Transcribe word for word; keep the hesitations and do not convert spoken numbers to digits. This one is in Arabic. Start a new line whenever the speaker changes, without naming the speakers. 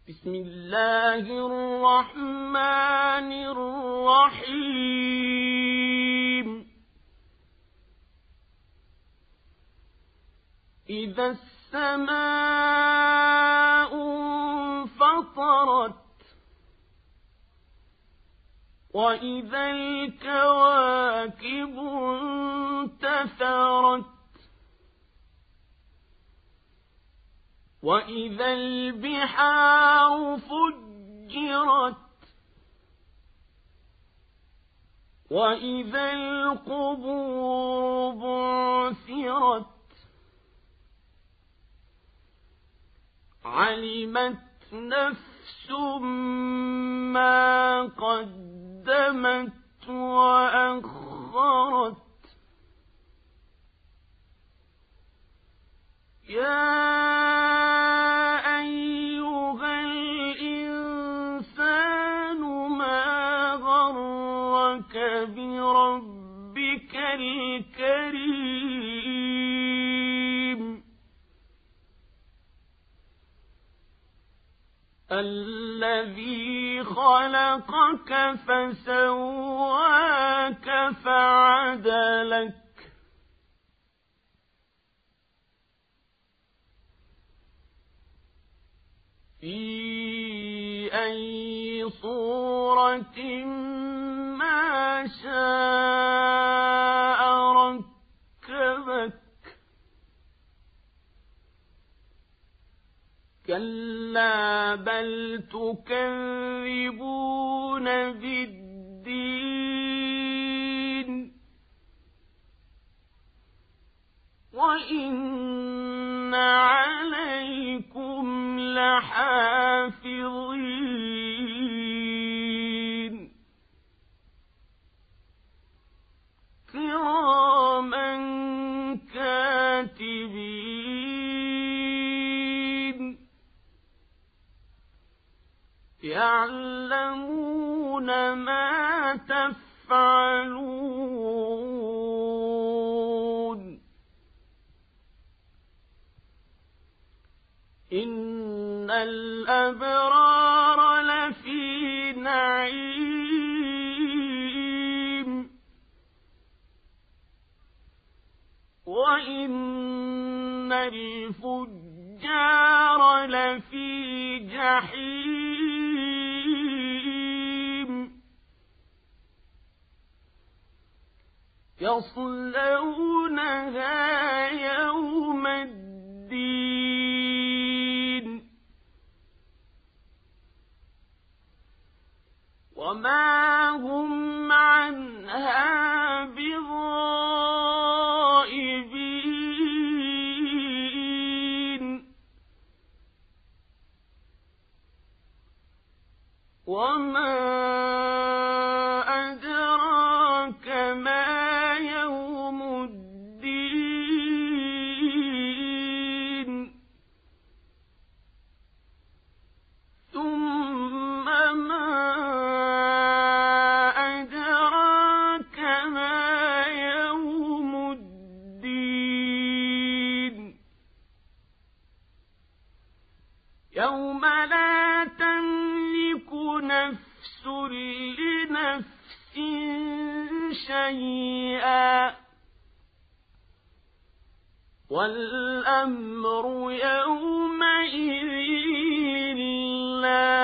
بسم الله الرحمن الرحيم إذا السماء انفطرت وإذا الكواكب انتثرت وإذا البحار فجرت وإذا القبور بعثرت علمت نفس ما قدمت وأخرت يا أيها الإنسان ما غرك بربك الكريم الذي خلقك فسواك فعدلك في أي صورة ما شاء ركبك كلا بل تكذبون بالدين وإن عليكم لحافظين كراما كاتبين يعلمون ما تفعلون إن الأبرار لفي نعيم وإن الفجار لفي جحيم يصلونها يوم الدين وما هم عنها بغائبين وما أدراك ما يوم الدين ثم ما أدراك ما يوم الدين يوم لا تملك نفس لنفس شيئا والأمر يومئذ لله